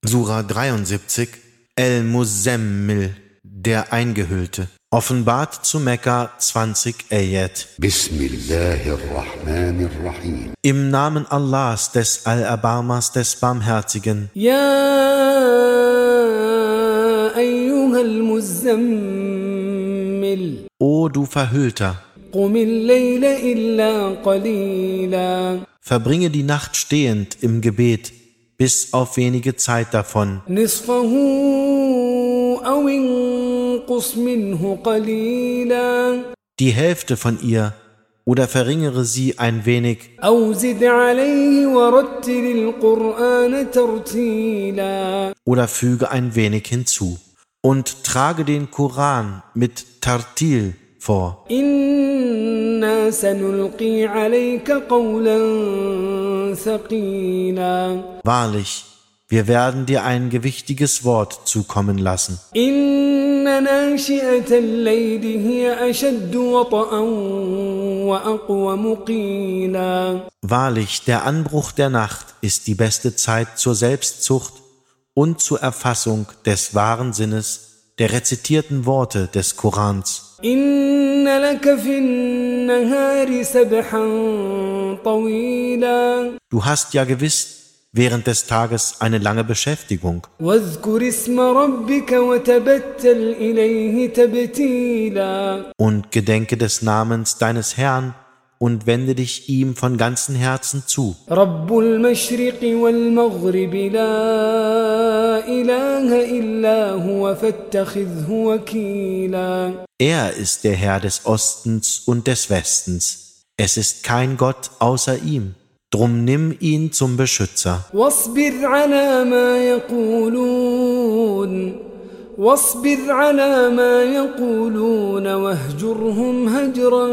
Sura 73, El-Muzammil, der Eingehüllte. Offenbart zu Mekka 20 Ayat. Bismillahirrahmanirrahim. Im Namen Allahs, des Allerbarmers, des Barmherzigen. Ya ayyuhal Muzammil. O du Verhüllter, Qumil Layla illa qalila. verbringe die Nacht stehend im Gebet, bis auf wenige Zeit davon. Nisfahu aw inqus minhu qalila. Die Hälfte von ihr oder verringere sie ein wenig Aw zid alayhi wa rattilil Qur'ana tartila. oder füge ein wenig hinzu und trage den Koran mit Tartil vor. Inna sanulqi alayka qawlan thaqila. Wahrlich, wir werden dir ein gewichtiges Wort zukommen lassen. Inna nashi'atal layli hiya ashaddu wata'an wa aqwamu qila. Wahrlich, der Anbruch der Nacht ist die beste Zeit zur Selbstzucht und zur Erfassung des wahren Sinnes der rezitierten Worte des Korans. Inna laka fin nahari sabhan tawila. Du hast ja gewiss während des Tages eine lange Beschäftigung. Wadhkur isma rabbika wa tabattal ilayhi tabtila. Und gedenke des Namens deines Herrn und wende dich ihm von ganzem Herzen zu. Rabbul mashriqi wal maghribi la ilaha illa huwa fattakhidhu wakila. Er ist der Herr des Ostens und des Westens. Es ist kein Gott außer ihm. Drum nimm ihn zum Beschützer. واصبر على ما يقولون واهجرهم هجرا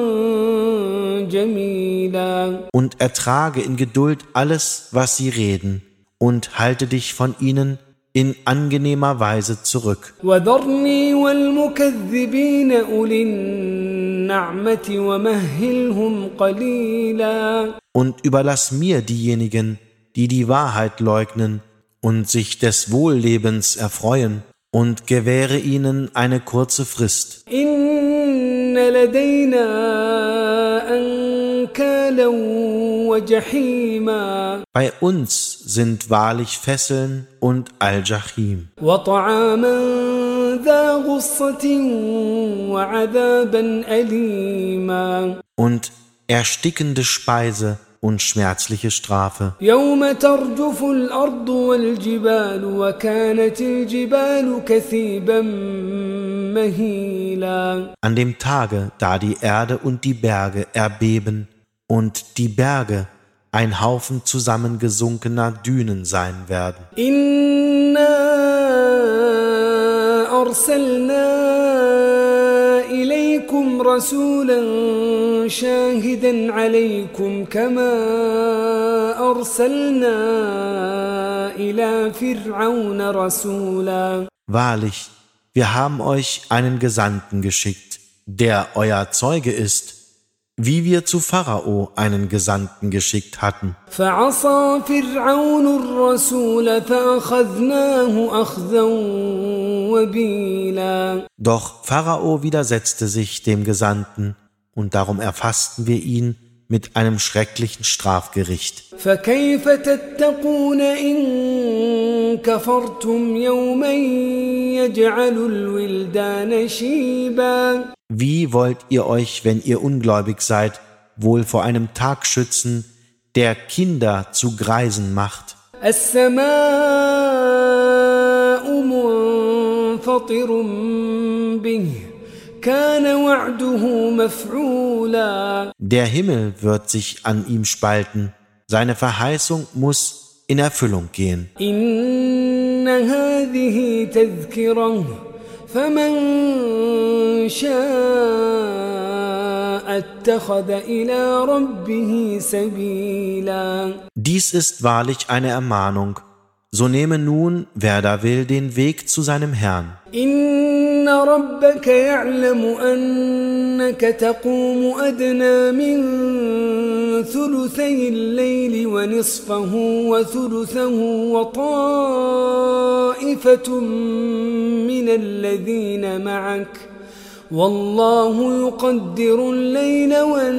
جميلا. Und ertrage in Geduld alles, was sie reden, und halte dich von ihnen in angenehmer Weise zurück. وذرني والمكذبين أولي النعمة ومهلهم قليلا. Und überlass mir diejenigen, die die Wahrheit leugnen und sich des Wohllebens erfreuen, und gewähre ihnen eine kurze Frist. إن لدينا أنكالا وجحيما. Bei uns sind wahrlich Fesseln und Al-Jahim وطعاما ذا غصة وعذابا أليما. und erstickende Speise und schmerzliche Strafe. يوم ترجف الأرض والجبال وكانت الجبال كثيبا مهيلا. An dem Tage, da die Erde und die Berge erbeben und die Berge ein Haufen zusammengesunkener Dünen sein werden. إنا أرسلنا إليكم رسولا شاهدا عليكم كما أرسلنا إلى فرعون رسولا. Wahrlich, wir haben euch einen Gesandten geschickt, der euer Zeuge ist, wie wir zu Pharao einen Gesandten geschickt hatten. فعصى فرعون الرسول فأخذناه أخذا وبيلا. Doch Pharao widersetzte sich dem Gesandten, und darum erfassten wir ihn mit einem schrecklichen Strafgericht. فكيف تتقون إن كفرتم يوما يجعل الولدان شيبا. Wie wollt ihr euch, wenn ihr ungläubig seid, wohl vor einem Tag schützen, der Kinder zu Greisen macht? السماء منفطر به كان وعده مفعولا. Der Himmel wird sich an ihm spalten, seine Verheißung muss in Erfüllung gehen. إن هذه تذكرة فمن شاء اتخذ إلى ربه سبيلا. Dies ist wahrlich eine Ermahnung. So nehme nun, wer da will, den Weg zu seinem Herrn. إن ربك يعلم أنك تقوم أدنى من ثلثي الليل ونصفه وثلثه وطائفة طائفة من الذين معك والله يقدر الليل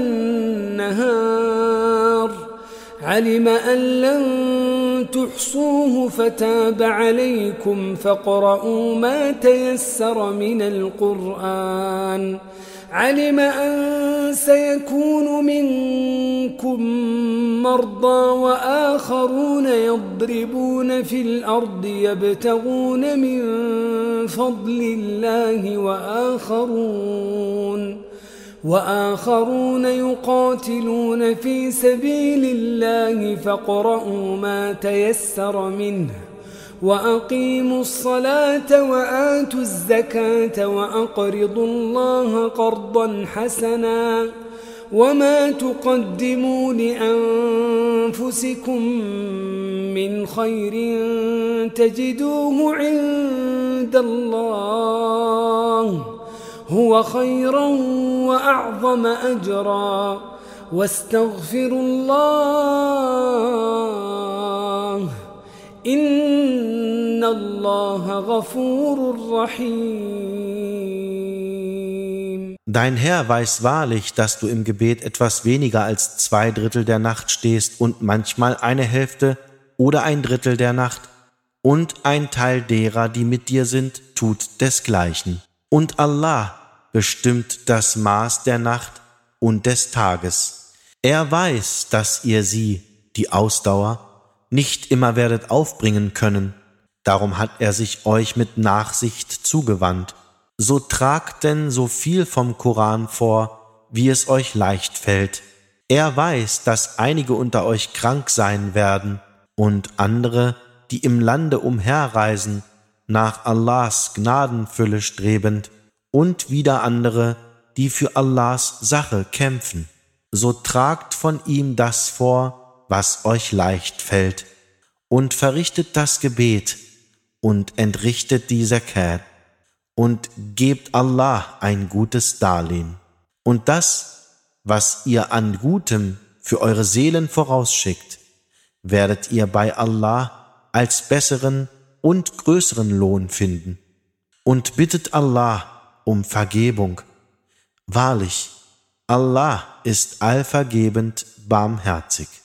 والنهار علم أن لن تحصوه فتاب عليكم فاقرؤوا ما تيسر من القرآن علم أن سيكون منكم مرضى وآخرون يضربون في الأرض يبتغون من فضل الله وآخرون يقاتلون في سبيل الله فاقرؤوا ما تيسر منه وأقيموا الصلاة وآتوا الزكاة وأقرضوا الله قرضا حسنا وما تقدموا لأنفسكم من خير تجدوه عند الله هو خيرا وأعظم أجرا واستغفروا الله إن الله غفور رحيم. Dein Herr weiß wahrlich, dass du im Gebet etwas weniger als 2/3 der Nacht stehst und manchmal eine Hälfte oder 1/3 der Nacht, und ein Teil derer, die mit dir sind, tut desgleichen. Und Allah bestimmt das Maß der Nacht und des Tages. Er weiß, dass ihr sie, die Ausdauer, nicht immer werdet aufbringen können. Darum hat er sich euch mit Nachsicht zugewandt. So tragt denn so viel vom Koran vor, wie es euch leicht fällt. Er weiß, dass einige unter euch krank sein werden und andere, die im Lande umherreisen, nach Allahs Gnadenfülle strebend, und wieder andere, die für Allahs Sache kämpfen. So tragt von ihm das vor, was euch leicht fällt, und verrichtet das Gebet und entrichtet die Zakat und gebt Allah ein gutes Darlehen. Und das, was ihr an Gutem für eure Seelen vorausschickt, werdet ihr bei Allah als besseren und größeren Lohn finden. Und bittet Allah um Vergebung. Wahrlich, Allah ist allvergebend barmherzig.